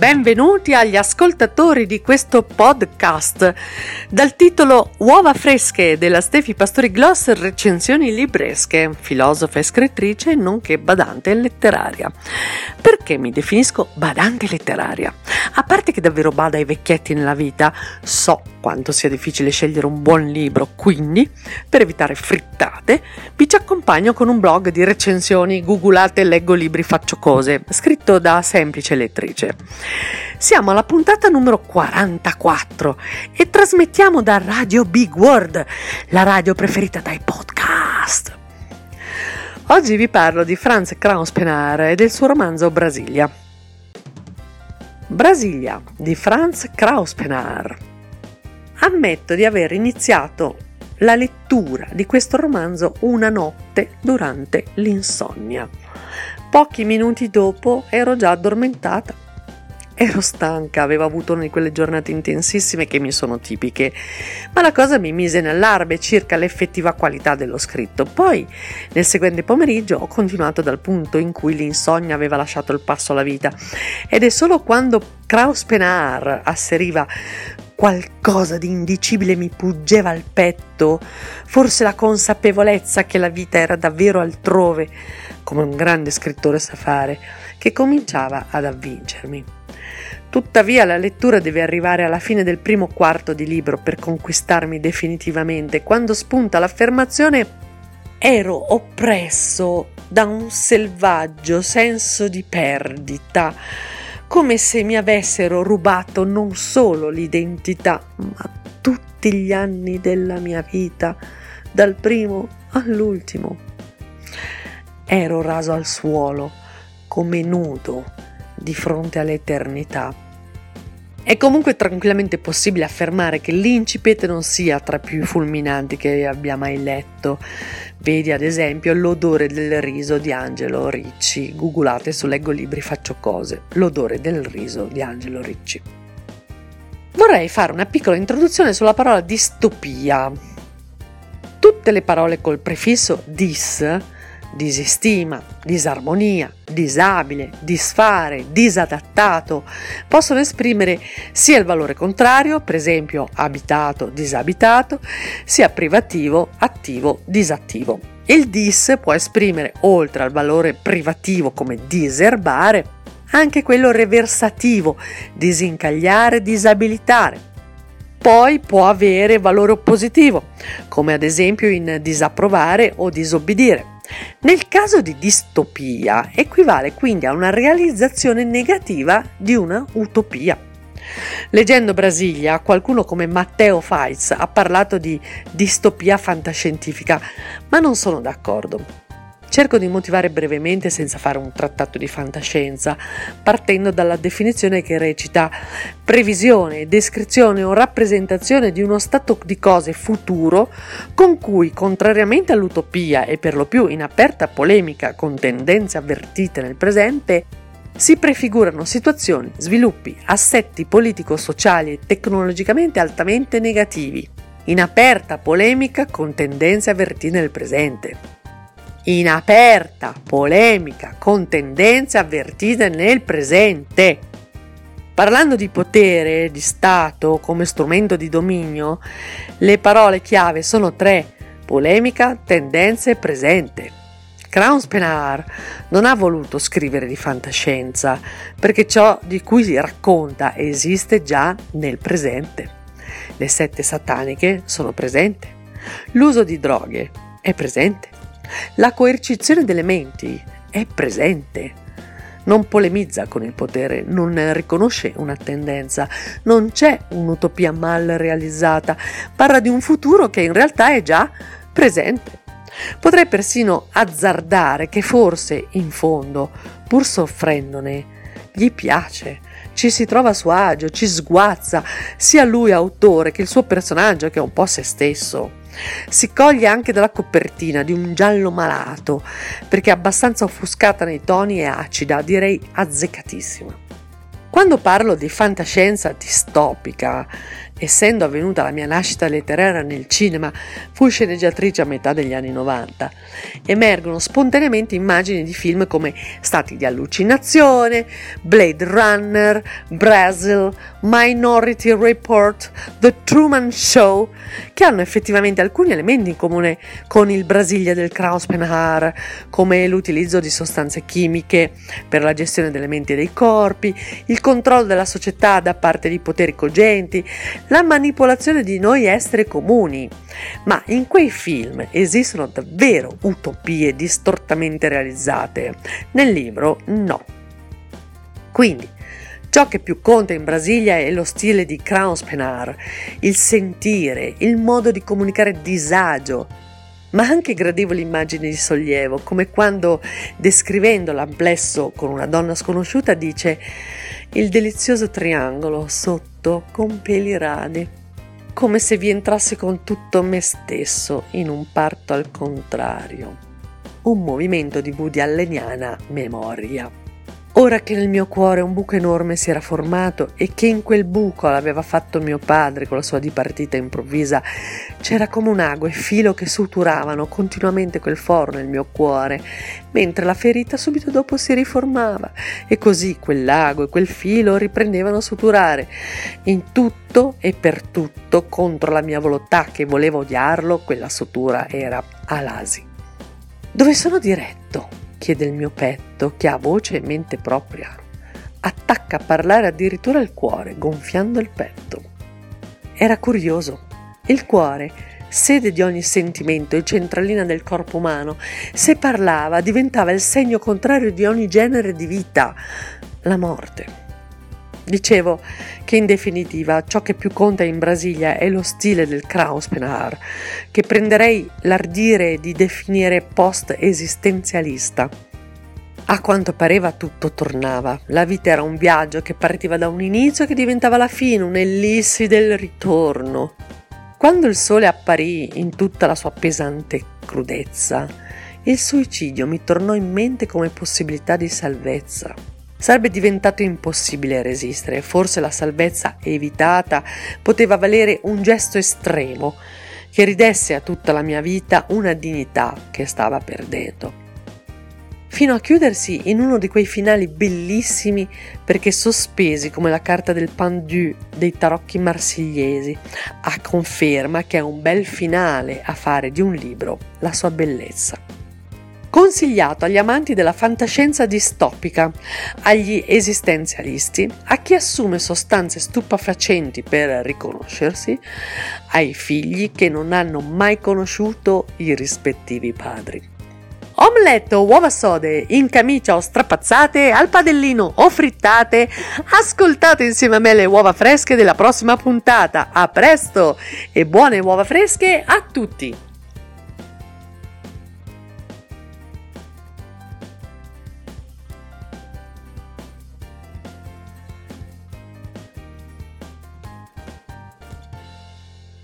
Benvenuti agli ascoltatori di questo podcast dal titolo Uova fresche della Stefi Pastori Gloss, recensioni libresche, filosofa e scrittrice nonché badante letteraria. Perché mi definisco badante letteraria? A parte che davvero bada ai vecchietti nella vita, so quanto sia difficile scegliere un buon libro, quindi per evitare frittate vi ci accompagno con un blog di recensioni, googolate, leggo libri, faccio cose, scritto da semplice lettrice. Siamo alla puntata numero 44 e trasmettiamo da Radio Big World, la radio preferita dai podcast. Oggi vi parlo di Franz Krauss-Penar e del suo romanzo Brasilia. Brasilia di Franz Krauss-Penar. Ammetto di aver iniziato la lettura di questo romanzo una notte durante l'insonnia. Pochi minuti dopo ero già addormentata. Ero stanca, avevo avuto una di quelle giornate intensissime che mi sono tipiche, ma la cosa mi mise in allarme circa l'effettiva qualità dello scritto. Poi, nel seguente pomeriggio, ho continuato dal punto in cui l'insonnia aveva lasciato il passo alla vita, ed è solo quando Krauss-Penar asseriva qualcosa di indicibile mi puggeva al petto, forse la consapevolezza che la vita era davvero altrove, come un grande scrittore sa fare, che cominciava ad avvincermi. Tuttavia la lettura deve arrivare alla fine del primo quarto di libro per conquistarmi definitivamente, quando spunta l'affermazione: ero oppresso da un selvaggio senso di perdita, come se mi avessero rubato non solo l'identità, ma tutti gli anni della mia vita, dal primo all'ultimo. Ero raso al suolo, come nudo di fronte all'eternità. È comunque tranquillamente possibile affermare che l'incipit non sia tra i più fulminanti che abbia mai letto. Vedi ad esempio L'odore del riso di Angelo Ricci. Googolate su Leggo libri, faccio cose. L'odore del riso di Angelo Ricci. Vorrei fare una piccola introduzione sulla parola distopia. Tutte le parole col prefisso dis, disistima, disarmonia, disabile, disfare, disadattato, possono esprimere sia il valore contrario, per esempio abitato, disabitato, sia privativo, attivo, disattivo. Il dis può esprimere, oltre al valore privativo come diserbare, anche quello reversativo, disincagliare, disabilitare. Poi può avere valore oppositivo, come ad esempio in disapprovare o disobbedire. Nel caso di distopia equivale quindi a una realizzazione negativa di una utopia. Leggendo Brasilia, qualcuno come Matteo Feitz ha parlato di distopia fantascientifica, ma non sono d'accordo. Cerco di motivare brevemente senza fare un trattato di fantascienza, partendo dalla definizione che recita: previsione, descrizione o rappresentazione di uno stato di cose futuro con cui, contrariamente all'utopia e per lo più in aperta polemica con tendenze avvertite nel presente, si prefigurano situazioni, sviluppi, assetti politico-sociali e tecnologicamente altamente negativi, in aperta polemica con tendenze avvertite nel presente. In aperta polemica con tendenze avvertite nel presente. Parlando di potere, di Stato come strumento di dominio, le parole chiave sono tre: polemica, tendenze e presente. Krauss-Penar non ha voluto scrivere di fantascienza, perché ciò di cui si racconta esiste già nel presente. Le sette sataniche sono presenti. L'uso di droghe è presente. La coercizione delle menti è presente. Non polemizza con il potere, non riconosce una tendenza, non c'è un'utopia mal realizzata, parla di un futuro che in realtà è già presente. Potrei persino azzardare che forse, in fondo, pur soffrendone, gli piace, ci si trova a suo agio, ci sguazza, sia lui autore che il suo personaggio, che è un po' se stesso. Si coglie anche dalla copertina di un giallo malato, perché è abbastanza offuscata nei toni e acida, direi azzeccatissima. Quando parlo di fantascienza distopica, Essendo avvenuta la mia nascita letteraria nel cinema, fui sceneggiatrice a metà degli anni 90. Emergono spontaneamente immagini di film come Stati di allucinazione, Blade Runner, Brazil, Minority Report, The Truman Show, che hanno effettivamente alcuni elementi in comune con il Brasilia del Krauss-Penhar, come l'utilizzo di sostanze chimiche per la gestione delle menti e dei corpi, il controllo della società da parte di poteri cogenti, la manipolazione di noi esseri comuni. Ma in quei film esistono davvero utopie distortamente realizzate? Nel libro no. Quindi ciò che più conta in Brasilia è lo stile di Krauss-Penhar, il sentire, il modo di comunicare disagio, ma anche gradevoli immagini di sollievo, come quando, descrivendo l'amplesso con una donna sconosciuta, dice: il delizioso triangolo sotto con peli radi, come se vi entrassi con tutto me stesso in un parto al contrario. Un movimento di Woody Alleniana memoria. Ora che nel mio cuore un buco enorme si era formato e che in quel buco l'aveva fatto mio padre con la sua dipartita improvvisa, c'era come un ago e filo che suturavano continuamente quel foro nel mio cuore, mentre la ferita subito dopo si riformava, e così quell'ago e quel filo riprendevano a suturare, in tutto e per tutto contro la mia volontà che voleva odiarlo. Quella sutura era Alasi. Dove sono diretto? Chiede il mio petto, che ha voce e mente propria. Attacca a parlare addirittura il cuore, gonfiando il petto. Era curioso. Il cuore, sede di ogni sentimento e centralina del corpo umano, se parlava diventava il segno contrario di ogni genere di vita, la morte. Dicevo che in definitiva ciò che più conta in Brasilia è lo stile del Krauss-Penhar, che prenderei l'ardire di definire post-esistenzialista. A quanto pareva tutto tornava, la vita era un viaggio che partiva da un inizio e che diventava la fine, un'ellissi del ritorno. Quando il sole apparì in tutta la sua pesante crudezza, il suicidio mi tornò in mente come possibilità di salvezza. Sarebbe diventato impossibile resistere, forse la salvezza evitata poteva valere un gesto estremo che ridesse a tutta la mia vita una dignità che stava perdendo, fino a chiudersi in uno di quei finali bellissimi perché sospesi come la carta del pendu dei tarocchi marsigliesi, a conferma che è un bel finale a fare di un libro la sua bellezza. Consigliato agli amanti della fantascienza distopica, agli esistenzialisti, a chi assume sostanze stupefacenti per riconoscersi, ai figli che non hanno mai conosciuto i rispettivi padri. Omelette o uova sode, in camicia o strapazzate, al padellino o frittate, ascoltate insieme a me le uova fresche della prossima puntata. A presto e buone uova fresche a tutti!